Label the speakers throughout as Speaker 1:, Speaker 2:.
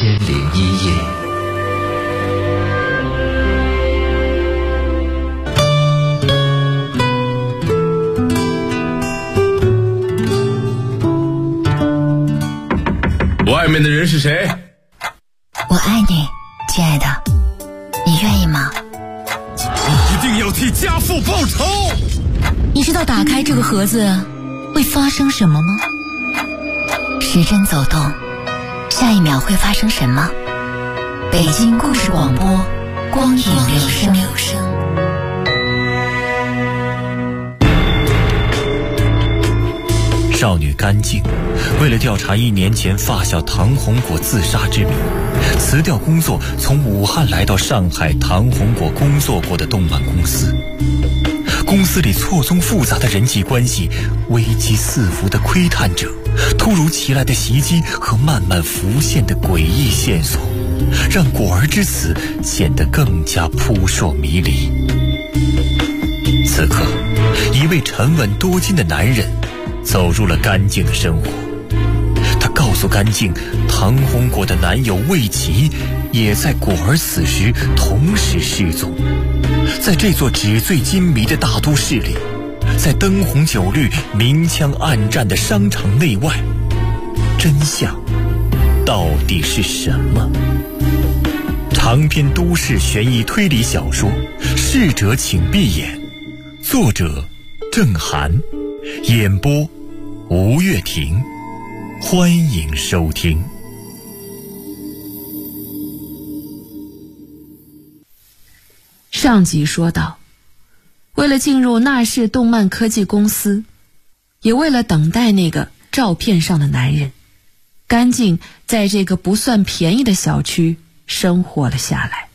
Speaker 1: 1001夜。
Speaker 2: 外面的人是谁？
Speaker 3: 我爱你，亲爱的，你愿意吗？
Speaker 2: 你一定要替家父报仇！
Speaker 3: 你知道打开这个盒子会发生什么吗？时针走动，下一秒会发生什么？北京故事广播，光影留声。
Speaker 4: 少女甘静为了调查1年前发小唐红果自杀之谜，辞掉工作，从武汉来到上海唐红果工作过的动漫公司。公司里错综复杂的人际关系，危机四伏的窥探者，突如其来的袭击和慢慢浮现的诡异线索，让果儿之死显得更加扑朔迷离。此刻，一位沉稳多金的男人走入了甘静的生活。他告诉甘静，唐红果的男友魏琪也在果儿死时同时失踪。在这座纸醉金迷的大都市里，在灯红酒绿、明枪暗战的商场内外，真相到底是什么？长篇都市悬疑推理小说《逝者请闭眼》，作者郑涵，演播吴月婷，欢迎收听。
Speaker 5: 上集说到，为了进入纳氏动漫科技公司，也为了等待那个照片上的男人，甘静在这个不算便宜的小区生活了下来。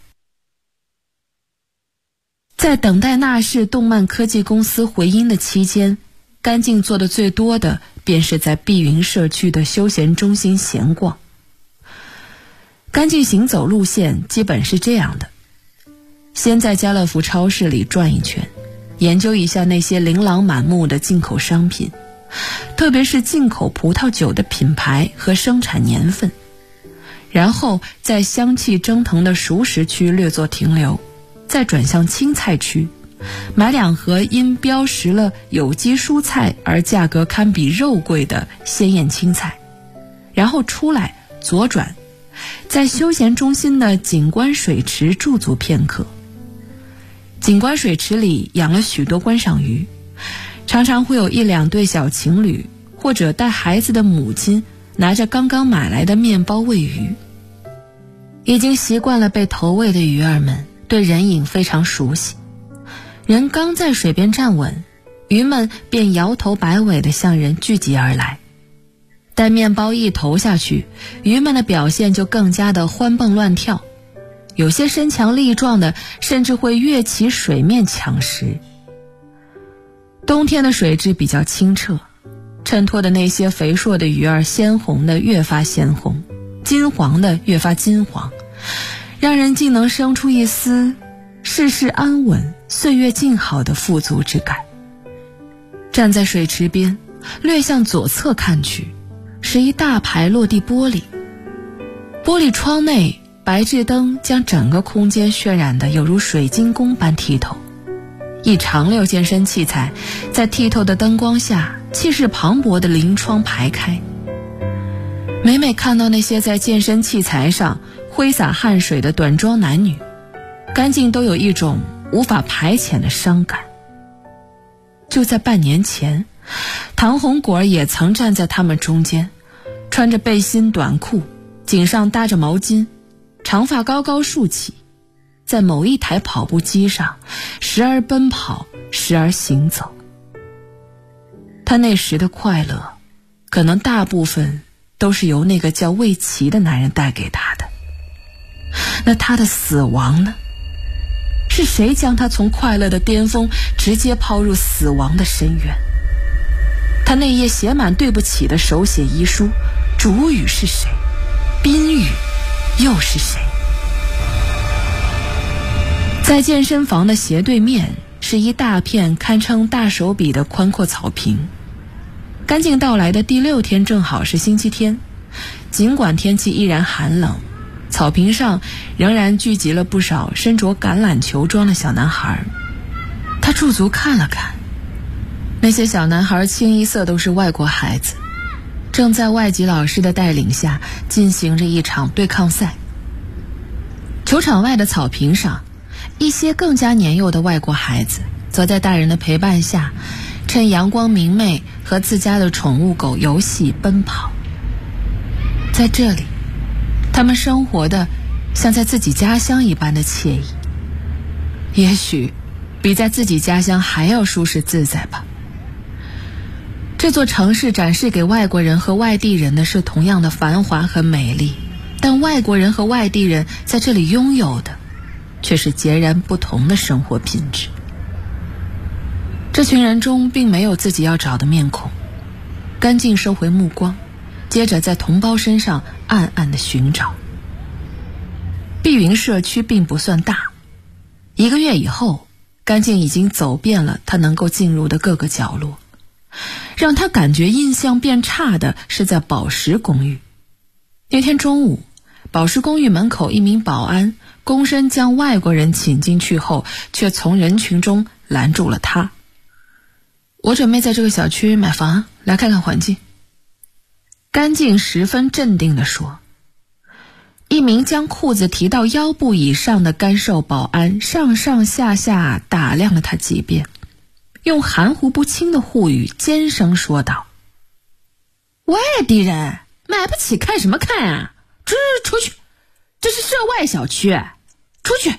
Speaker 5: 在等待纳氏动漫科技公司回音的期间，甘静做的最多的便是在碧云社区的休闲中心闲逛。甘静行走路线基本是这样的：先在家乐福超市里转一圈，研究一下那些琳琅满目的进口商品，特别是进口葡萄酒的品牌和生产年份，然后在香气蒸腾的熟食区略作停留，再转向青菜区，买2盒因标识了有机蔬菜而价格堪比肉桂的鲜艳青菜，然后出来左转，在休闲中心的景观水池驻足片刻。景观水池里养了许多观赏鱼，常常会有1、2对小情侣或者带孩子的母亲拿着刚刚买来的面包喂鱼。已经习惯了被投喂的鱼儿们对人影非常熟悉，人刚在水边站稳，鱼们便摇头摆尾地向人聚集而来。待面包一投下去，鱼们的表现就更加的欢蹦乱跳，有些身强力壮的甚至会跃起水面抢食。冬天的水质比较清澈，衬托的那些肥硕的鱼儿，鲜红的越发鲜红，金黄的越发金黄，让人竟能生出一丝世事安稳、岁月静好的富足之感。站在水池边，略向左侧看去，是一大排落地玻璃，玻璃窗内白炽灯将整个空间渲染得有如水晶宫般剔透，一长溜健身器材在剔透的灯光下气势磅礴的临窗排开。每每看到那些在健身器材上挥洒汗水的短装男女，甘静都有一种无法排遣的伤感。就在半年前，唐红果也曾站在他们中间，穿着背心短裤，颈上搭着毛巾，长发高高竖起，在某一台跑步机上时而奔跑，时而行走。他那时的快乐，可能大部分都是由那个叫魏琪的男人带给他的。那他的死亡呢？是谁将他从快乐的巅峰直接抛入死亡的深渊？他那页写满对不起的手写遗书，主语是谁？宾语又是谁？在健身房的斜对面是一大片堪称大手笔的宽阔草坪。甘静到来的第6天正好是星期天，尽管天气依然寒冷， 草坪上仍然聚集了不少身着橄榄球装的小男孩。他驻足看了看，那些小男孩清一色都是外国孩子，正在外籍老师的带领下进行着一场对抗赛。球场外的草坪上，一些更加年幼的外国孩子则在大人的陪伴下，趁阳光明媚和自家的宠物狗游戏奔跑。在这里，他们生活的像在自己家乡一般的惬意，也许比在自己家乡还要舒适自在吧。这座城市展示给外国人和外地人的是同样的繁华和美丽，但外国人和外地人在这里拥有的却是截然不同的生活品质。这群人中并没有自己要找的面孔，干净收回目光，接着在同胞身上暗暗地寻找。碧云社区并不算大，1个月以后，干净已经走遍了他能够进入的各个角落。让他感觉印象变差的是在宝石公寓。那天中午，宝石公寓门口一名保安躬身将外国人请进去后，却从人群中拦住了他。我准备在这个小区买房，来看看环境。干净十分镇定地说。一名将裤子提到腰部以上的干瘦保安上上下下打量了他几遍，用含糊不清的沪语尖声说道：外地人买不起看什么看啊，出去，这是涉外小区，出去。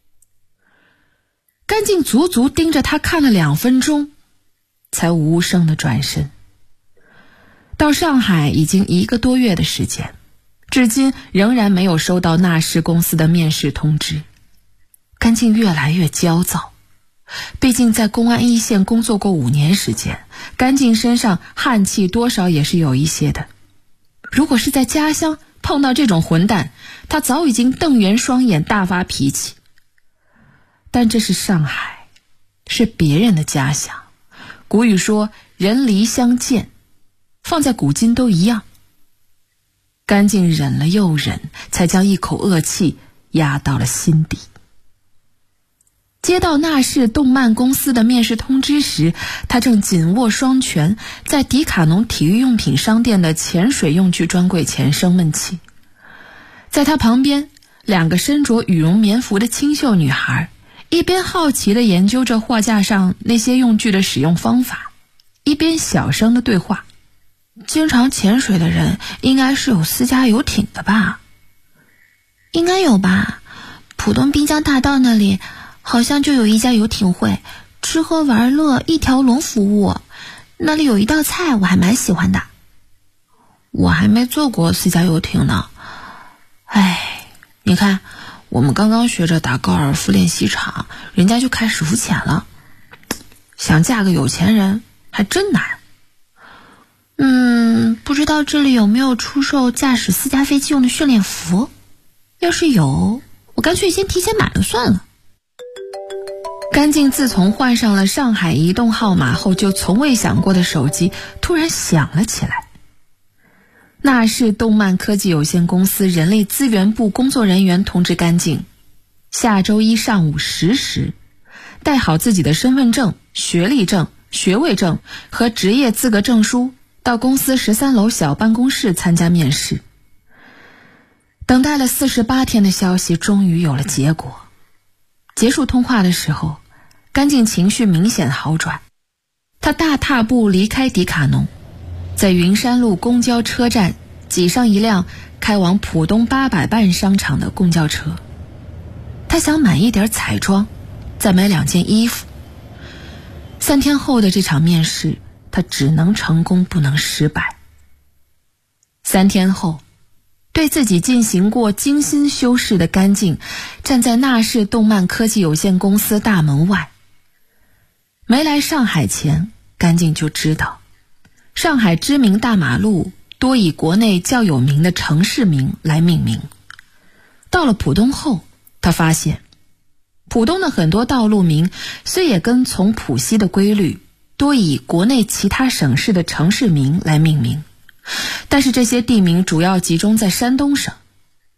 Speaker 5: 干净足足盯着他看了2分钟，才无声地转身。到上海已经1个多月的时间，至今仍然没有收到纳氏公司的面试通知。干净越来越焦躁，毕竟在公安一线工作过5年时间，干净身上汗气多少也是有一些的。如果是在家乡碰到这种混蛋，他早已经瞪圆双眼大发脾气。但这是上海，是别人的家乡。古语说人离相见，放在古今都一样。干净忍了又忍，才将一口恶气压到了心底。接到纳氏动漫公司的面试通知时，他正紧握双拳，在迪卡侬体育用品商店的潜水用具专柜前生闷气。在他旁边，2个身着羽绒棉服的清秀女孩，一边好奇地研究着货架上那些用具的使用方法，一边小声地对话。经常潜水的人应该是有私家游艇的吧？应该有吧，浦东滨江大道那里好像就有一家游艇会，吃喝玩乐一条龙服务，那里有一道菜我还蛮喜欢的。我还没坐过私家游艇呢。哎，你看我们刚刚学着打高尔夫练习场，人家就开始浮潜了。想嫁个有钱人还真难。不知道这里有没有出售驾驶私家飞机用的训练服？要是有，我干脆先提前买了算了。干净自从换上了上海移动号码后，就从未响过的手机突然响了起来。纳氏动漫科技有限公司人力资源部工作人员通知干净，下周一上午10时，带好自己的身份证、学历证、学位证和职业资格证书，到公司13楼小办公室参加面试。等待了48天的消息终于有了结果。结束通话的时候，干净情绪明显好转。他大踏步离开迪卡侬，在云山路公交车站挤上一辆开往浦东800伴商场的公交车。他想买一点彩妆，再买2件衣服。3天后的这场面试，他只能成功不能失败。3天后，对自己进行过精心修饰的干净站在纳氏动漫科技有限公司大门外。没来上海前，干净就知道上海知名大马路多以国内较有名的城市名来命名。到了浦东后，他发现浦东的很多道路名虽也跟从浦西的规律，多以国内其他省市的城市名来命名，但是这些地名主要集中在山东省。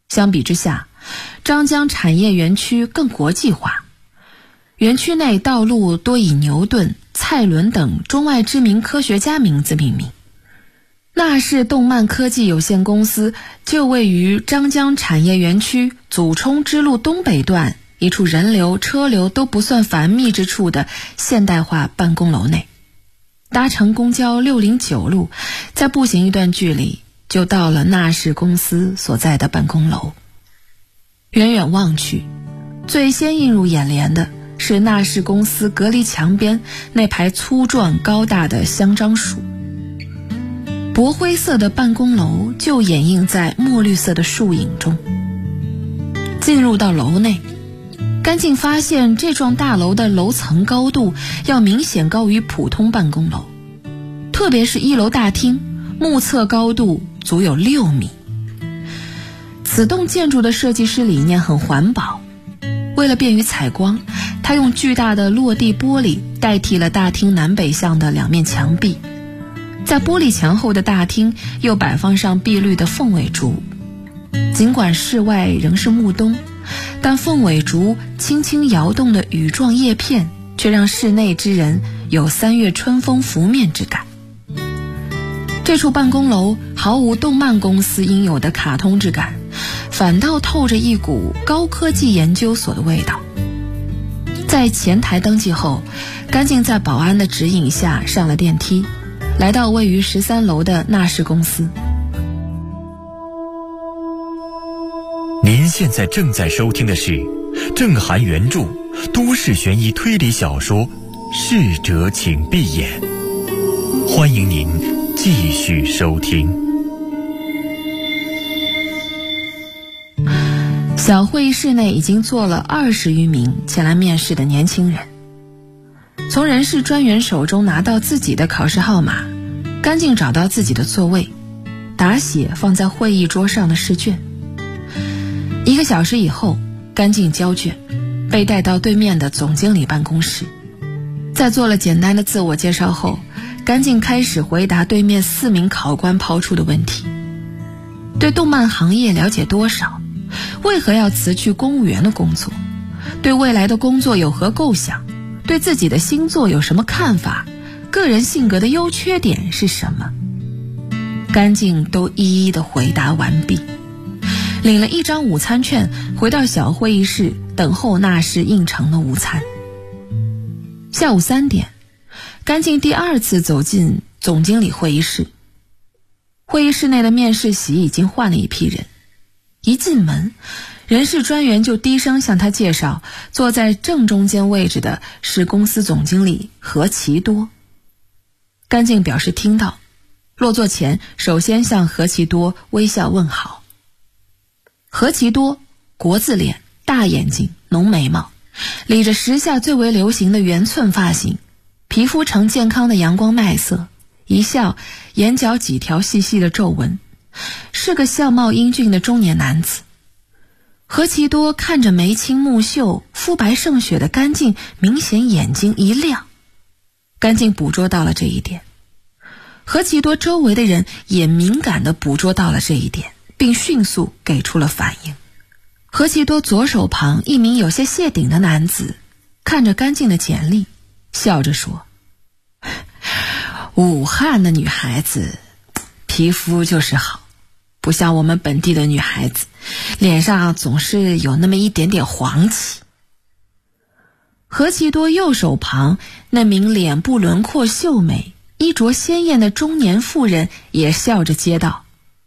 Speaker 5: 相比之下，张江产业园区更国际化。园区内道路多以牛顿、蔡伦等中外知名科学家名字命名。纳氏动漫科技有限公司就位于张江产业园区祖冲支路东北段一处人流车流都不算繁密之处的现代化办公楼内。搭乘公交609路，再步行一段距离就到了纳氏公司所在的办公楼。远远望去，最先映入眼帘的是纳氏公司隔离墙边那排粗壮高大的香樟树。薄灰色的办公楼就掩映在墨绿色的树影中。进入到楼内，甘静发现这幢大楼的楼层高度要明显高于普通办公楼，特别是1楼大厅，目测高度足有6米。此栋建筑的设计师理念很环保，为了便于采光，他用巨大的落地玻璃代替了大厅南北向的2面墙壁，在玻璃墙后的大厅又摆放上碧绿的凤尾竹。尽管室外仍是暮冬，但凤尾竹轻轻摇动的羽状叶片却让室内之人有3月春风拂面之感。这处办公楼毫无动漫公司应有的卡通之感，反倒透着一股高科技研究所的味道。在前台登记后，甘静在保安的指引下上了电梯，来到位于13楼的纳氏公司。
Speaker 4: 您现在正在收听的是郑涵原著都市悬疑推理小说《逝者请闭眼》，欢迎您继续收听。
Speaker 5: 小会议室内已经坐了20余名前来面试的年轻人。从人事专员手中拿到自己的考试号码，甘静找到自己的座位，打写放在会议桌上的试卷。1个小时以后，甘静交卷，被带到对面的总经理办公室。在做了简单的自我介绍后，甘静开始回答对面4名考官抛出的问题：对动漫行业了解多少？为何要辞去公务员的工作？对未来的工作有何构想？对自己的星座有什么看法？个人性格的优缺点是什么？甘静都一一的回答完毕，领了1张午餐券，回到小会议室等候纳氏应承的午餐。下午3点，甘静第2次走进总经理会议室。会议室内的面试席已经换了一批人。一进门，人事专员就低声向他介绍，坐在正中间位置的是公司总经理何其多。甘静表示听到，落座前首先向何其多微笑问好。何其多，国字脸，大眼睛，浓眉毛，理着时下最为流行的圆寸发型，皮肤呈健康的阳光麦色，一笑眼角几条细细的皱纹，是个相貌英俊的中年男子。何其多看着眉清目秀、肤白胜雪的甘静，明显眼睛一亮。甘静捕捉到了这一点，何其多周围的人也敏感地捕捉到了这一点，并迅速给出了反应。何其多左手旁一名有些谢顶的男子看着甘静的简历，笑着说：武汉的女孩子皮肤就是好，不像我们本地的女孩子，脸上总是有那么一点点黄气。何其多右手旁那名脸部轮廓秀美、衣着鲜艳的中年妇人也笑着接道：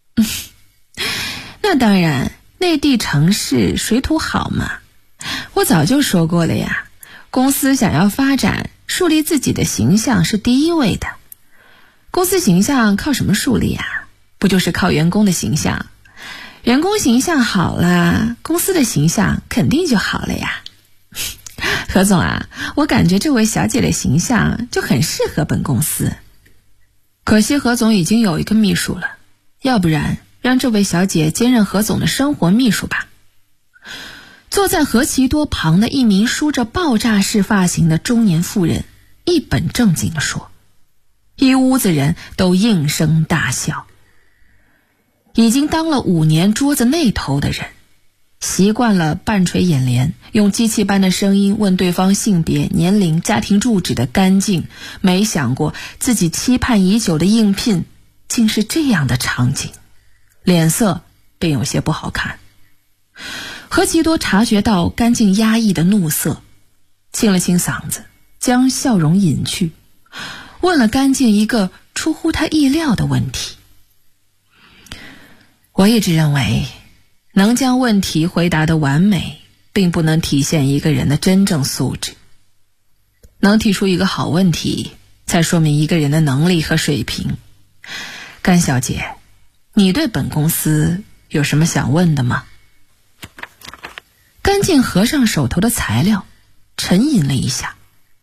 Speaker 5: 那当然，内地城市水土好嘛，我早就说过了呀，公司想要发展，树立自己的形象是第一位的。公司形象靠什么树立啊？不就是靠员工的形象？员工形象好了，公司的形象肯定就好了呀。何总啊，我感觉这位小姐的形象就很适合本公司。可惜何总已经有一个秘书了，要不然让这位小姐兼任何总的生活秘书吧。坐在何其多旁的一名梳着爆炸式发型的中年妇人一本正经地说，一屋子人都应声大笑。 已经当了5年桌子那头的人，习惯了半垂眼帘，用机器般的声音问对方性别、年龄、家庭住址的干净，没想过自己期盼已久的应聘竟是这样的场景，脸色便有些不好看。何其多察觉到干净压抑的怒色，清了清嗓子，将笑容隐去，问了干净一个出乎他意料的问题。我一直认为，能将问题回答得完美，并不能体现一个人的真正素质。能提出一个好问题，才说明一个人的能力和水平。甘小姐，你对本公司有什么想问的吗？甘静合上手头的材料，沉吟了一下。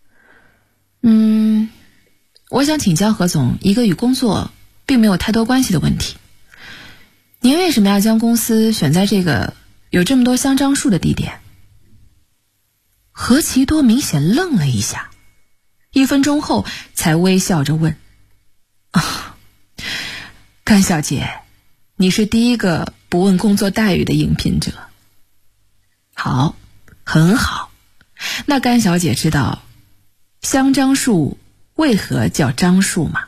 Speaker 5: 我想请教何总一个与工作并没有太多关系的问题。您为什么要将公司选在这个有这么多香樟树的地点？何其多明显愣了一下，1分钟后才微笑着问：甘小姐，你是第一个不问工作待遇的应聘者。好，很好。那甘小姐知道香樟树为何叫樟树吗？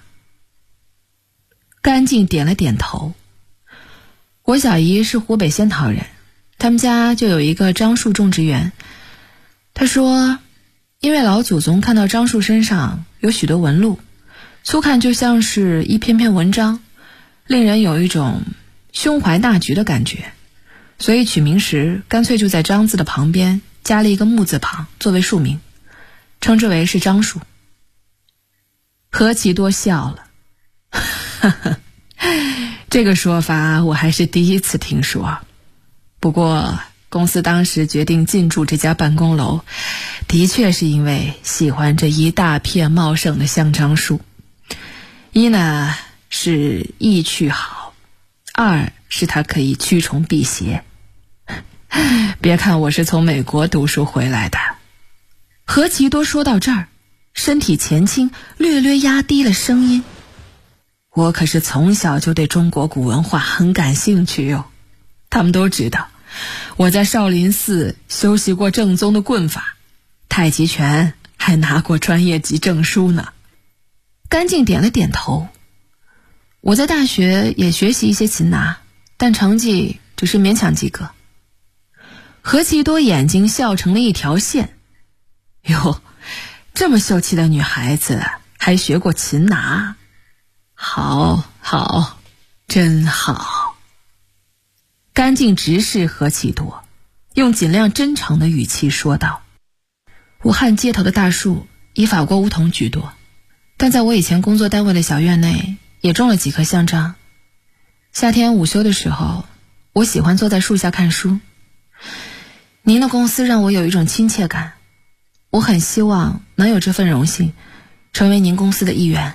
Speaker 5: 甘静点了点头。我小姨是湖北仙桃人，他们家就有一个樟树种植园。她说，因为老祖宗看到樟树身上有许多纹路，粗看就像是一篇篇文章，令人有一种胸怀大局的感觉，所以取名时干脆就在樟字的旁边加了一个木字旁作为树名，称之为是樟树。何其多笑了，这个说法我还是第一次听说。不过公司当时决定进驻这家办公楼，的确是因为喜欢这一大片茂盛的香樟树。一呢是意趣好，二是它可以驱虫辟邪。别看我是从美国读书回来的。何其多说到这儿，身体前倾，略略压低了声音。我可是从小就对中国古文化很感兴趣哟，他们都知道我在少林寺修习过正宗的棍法，太极拳还拿过专业级证书呢。甘静点了点头。我在大学也学习一些擒拿，但成绩只是勉强及格。何其多眼睛笑成了一条线。哟，这么秀气的女孩子还学过擒拿，好好，真好。甘静直视何其多，用尽量真诚的语气说道：武汉街头的大树以法国梧桐居多，但在我以前工作单位的小院内也种了几棵香樟。夏天午休的时候，我喜欢坐在树下看书。您的公司让我有一种亲切感，我很希望能有这份荣幸，成为您公司的一员。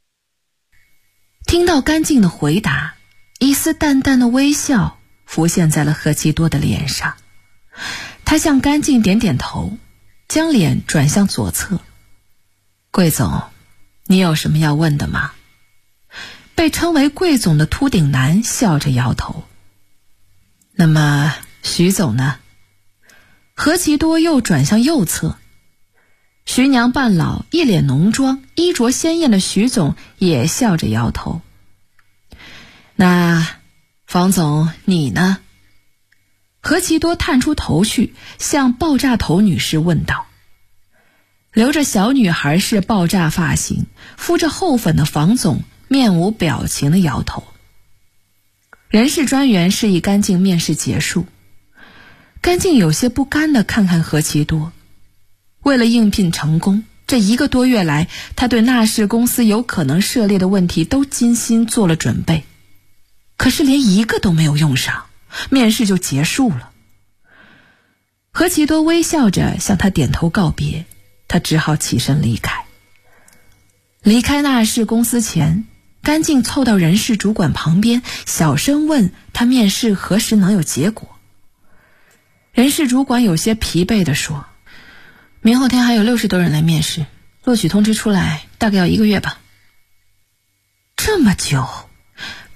Speaker 5: 听到甘静的回答，一丝淡淡的微笑浮现在了何其多的脸上。他向甘静点点头，将脸转向左侧。桂总，你有什么要问的吗？被称为桂总的秃顶男笑着摇头。那么徐总呢？何其多又转向右侧。徐娘半老，一脸浓妆，衣着鲜艳的徐总也笑着摇头。那房总你呢？何其多探出头去，向爆炸头女士问道。留着小女孩式爆炸发型，敷着厚粉的房总面无表情的摇头。人事专员示意甘静面试结束。甘静有些不甘地看看何其多。为了应聘成功，这1个多月来，他对纳氏公司有可能涉猎的问题都精心做了准备，可是连一个都没有用上，面试就结束了。何其多微笑着向他点头告别，他只好起身离开。离开纳氏公司前，甘静凑到人事主管旁边，小声问他面试何时能有结果。人事主管有些疲惫地说，明后天还有60多人来面试，录取通知出来大概要1个月吧。这么久，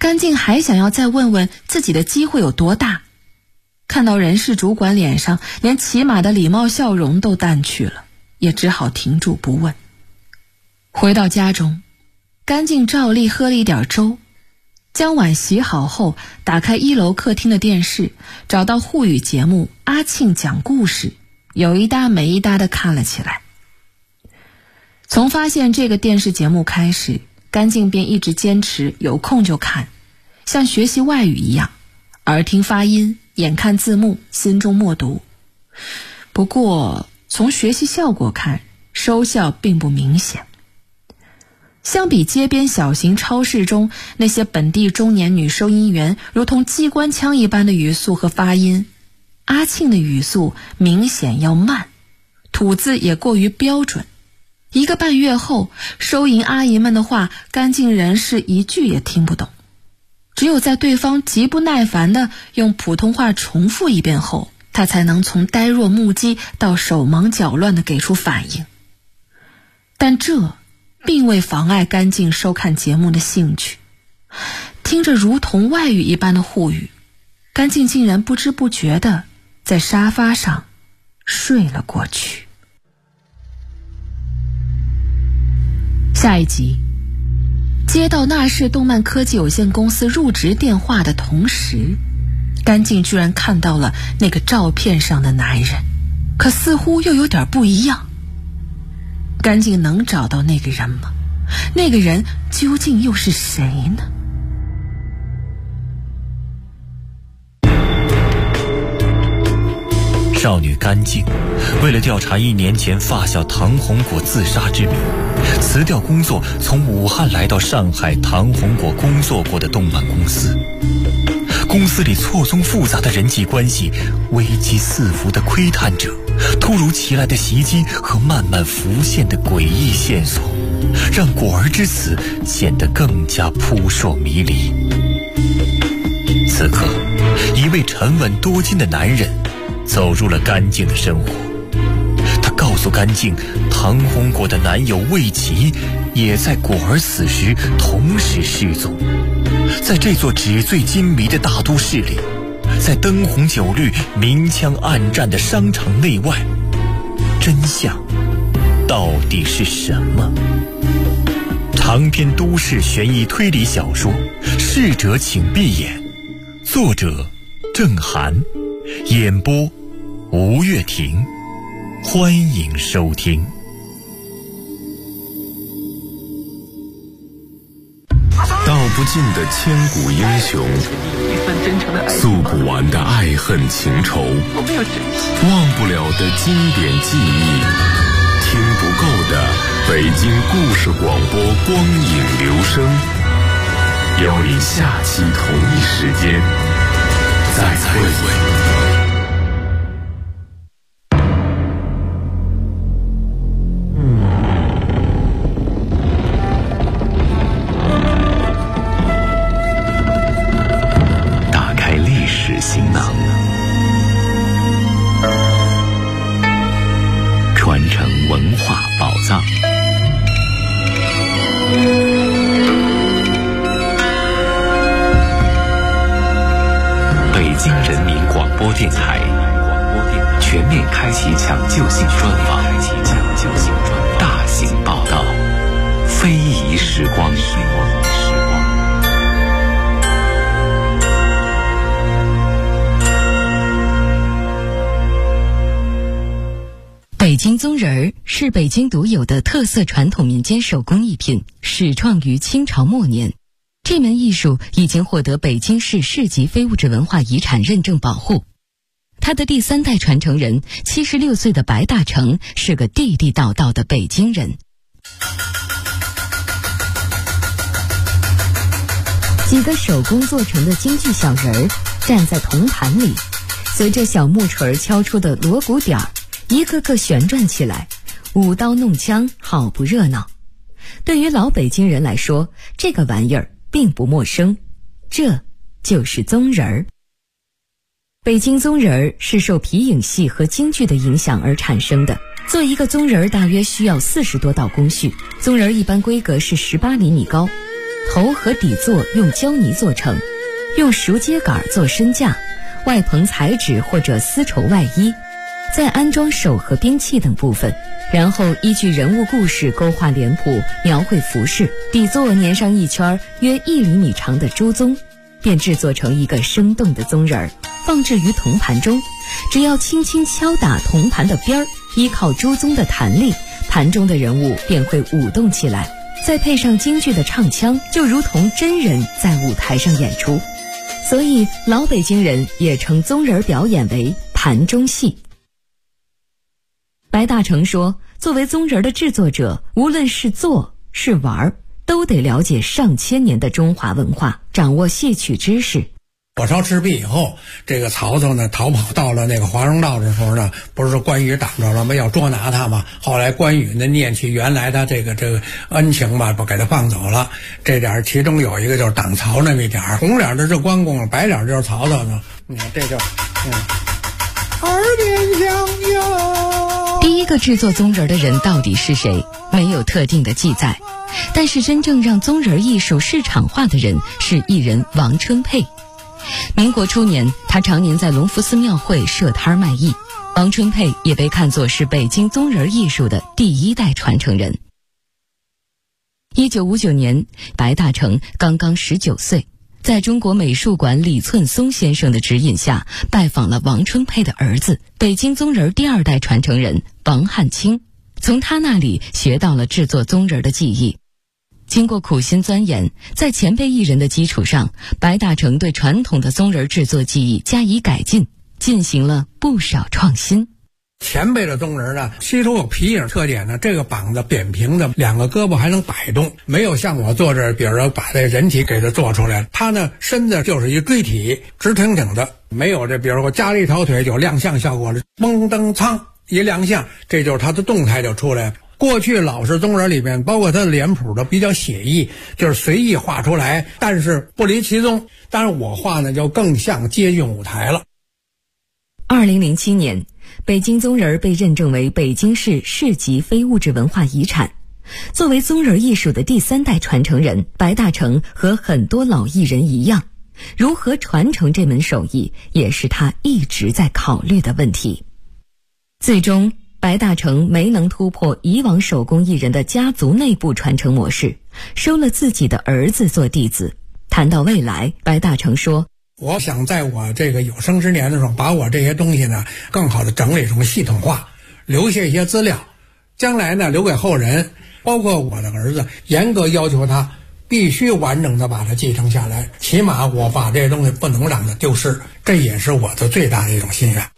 Speaker 5: 甘静还想要再问问自己的机会有多大，看到人事主管脸上连起码的礼貌笑容都淡去了，也只好停住不问。回到家中，甘静照例喝了一点粥，将碗洗好后，打开1楼客厅的电视，找到沪语节目《阿庆讲故事》，有一搭没一搭地看了起来。从发现这个电视节目开始，甘静便一直坚持有空就看，像学习外语一样，耳听发音，眼看字幕，心中默读。不过从学习效果看，收效并不明显。相比街边小型超市中那些本地中年女收银员如同机关枪一般的语速和发音，阿庆的语速明显要慢，吐字也过于标准。1个半月后，收银阿姨们的话，甘静人是一句也听不懂。只有在对方极不耐烦地用普通话重复一遍后，他才能从呆若木鸡到手忙脚乱地给出反应。但这并未妨碍甘静收看节目的兴趣。听着如同外语一般的沪语，甘静竟然不知不觉地在沙发上睡了过去。下一集，接到纳视动漫科技有限公司入职电话的同时，甘静居然看到了那个照片上的男人，可似乎又有点不一样。甘静能找到那个人吗？那个人究竟又是谁呢？
Speaker 4: 少女甘静为了调查1年前发小唐红果自杀之谜，辞掉工作，从武汉来到上海唐红果工作过的动漫公司。公司里错综复杂的人际关系，危机四伏的窥探者，突如其来的袭击和慢慢浮现的诡异线索，让果儿之死显得更加扑朔迷离。此刻，一位沉稳多金的男人走入了甘静的生活。他告诉甘静，唐红果的男友魏琪也在果儿死时同时失踪。在这座纸醉金迷的大都市里，在灯红酒绿、明枪暗战的商场内外，真相到底是什么？长篇都市悬疑推理小说《逝者请闭眼》，作者郑涵，演播吴月婷，欢迎收听。
Speaker 2: 道不尽的千古英雄，诉不完的爱恨情仇，忘不了的经典记忆，听不够的北京故事广播光影留声。邀你下期同一时间再会。行囊，传承文化宝藏。北京人民广播电台全面开启抢救性专访，大型报道，非遗时光。
Speaker 3: 北京宗人儿是北京独有的特色传统民间手工艺品，始创于清朝末年。这门艺术已经获得北京市市级非物质文化遗产认证保护。他的第3代传承人76岁的白大成是个地地道道的北京人。几个手工做成的京剧小人儿站在铜盘里，随着小木锤敲出的锣鼓点儿，一个个旋转起来，舞刀弄枪，好不热闹。对于老北京人来说，这个玩意儿并不陌生，这就是宗人儿。北京宗人儿是受皮影戏和京剧的影响而产生的。做一个宗人儿大约需要40多道工序，宗人儿一般规格是18厘米高。 头和底座用胶泥做成，用熟秸秆做身架，外棚彩纸或者丝绸外衣，再安装手和兵器等部分，然后依据人物故事勾画脸谱，描绘服饰，底座粘上一圈约1厘米长的猪鬃，便制作成一个生动的鬃人，放置于铜盘中。只要轻轻敲打铜盘的边儿，依靠猪鬃的弹力，盘中的人物便会舞动起来，再配上京剧的唱腔，就如同真人在舞台上演出。所以老北京人也称鬃人表演为盘中戏。白大成说，作为鬃人的制作者，无论是做是玩，都得了解上千年的中华文化，掌握戏曲知识。
Speaker 1: 火烧赤壁以后，这个曹操呢逃跑到了那个华容道的时候呢，不是说关羽挡着了吗？要捉拿他嘛。后来关羽呢念起原来他这个恩情吧，不给他放走了。这点其中有一个就是挡曹那么一点，红脸的是关公，白脸就是曹操呢。你看这就耳边响哟。
Speaker 3: 第一个制作鬃人的人到底是谁？没有特定的记载。但是真正让鬃人艺术市场化的人是艺人王春佩。民国初年，他常年在隆福寺庙会设摊卖艺。王春佩也被看作是北京鬃人艺术的第1代传承人。1959年，白大成刚刚19岁，在中国美术馆李寸松先生的指引下，拜访了王春佩的儿子，北京鬃人第2代传承人王汉卿，从他那里学到了制作鬃人的技艺。经过苦心钻研，在前辈艺人的基础上，白大成对传统的鬃人制作技艺加以改进，进行了不少创新。
Speaker 1: 前辈的鬃人呢，西头有皮影特点呢，这个膀子扁平的，2个胳膊还能摆动，没有像我做这，比如说把这人体给它做出来，他呢身子就是一锥体，直挺挺的，没有这比如说加了一条腿有亮相效果的，嘣噔噌一亮相，这就是他的动态就出来了。过去老式鬃人里面，包括他的脸谱都比较写意，就是随意画出来，但是不离其宗。当然我画呢就更像接近舞台了。
Speaker 3: 2007年，北京鬃人被认证为北京市市级非物质文化遗产。作为鬃人艺术的第3代传承人，白大成和很多老艺人一样，如何传承这门手艺，也是他一直在考虑的问题。最终白大成没能突破以往手工艺人的家族内部传承模式，收了自己的儿子做弟子。谈到未来，白大成说，
Speaker 1: 我想在我这个有生之年的时候，把我这些东西呢更好的整理成系统化，留下一些资料，将来呢留给后人，包括我的儿子，严格要求他必须完整的把它继承下来，起码我把这些东西不能让它丢失，这也是我的最大的一种心愿。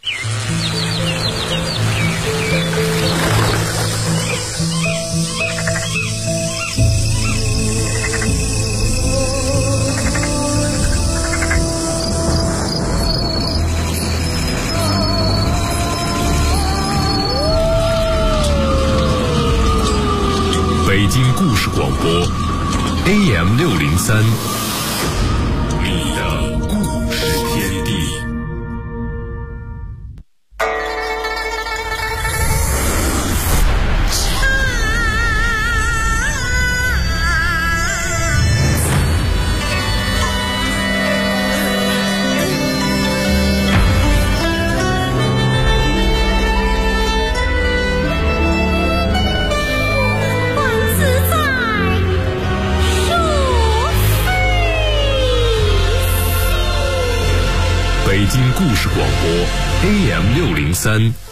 Speaker 2: 北京故事广播 AM603， 你的故事天地。北京故事广播 AM603。